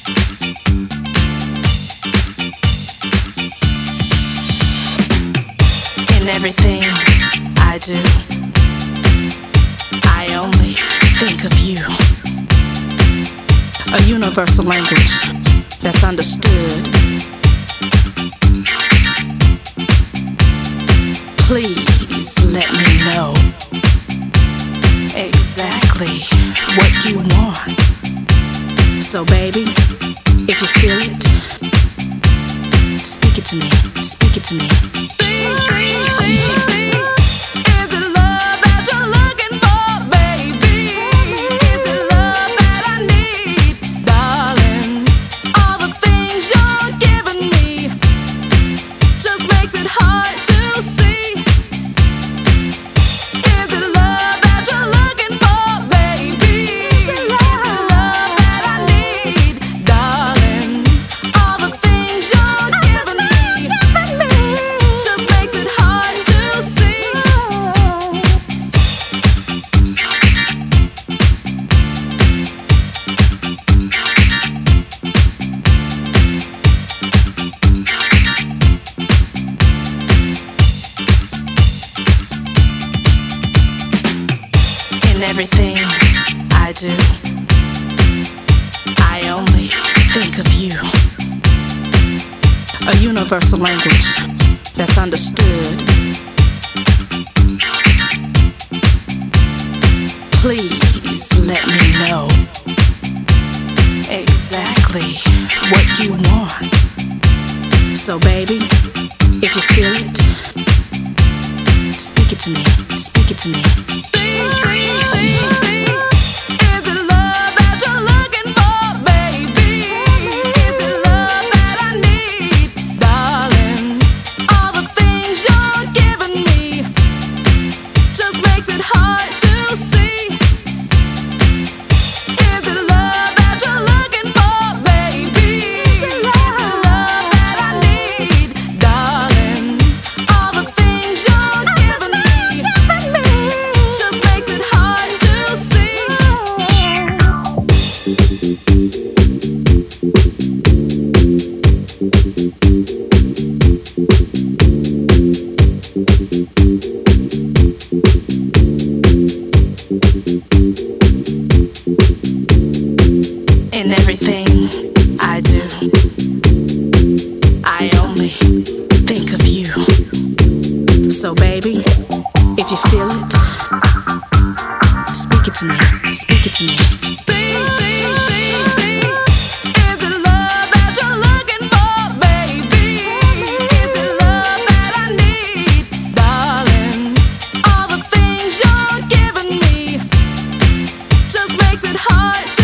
In everything I do, I only think of you. A universal language that's understood. Please let me know exactly what you want. So baby, if you feel it, speak it to me, speak it to me. Everything I do, I only think of you. A universal language that's understood. Please let me know exactly what you want. So baby, if you feel it, speak it to me, speak it to me. In everything I do, I only think of you. So baby, if you feel it, speak it to me, speak it to me. Makes it hard to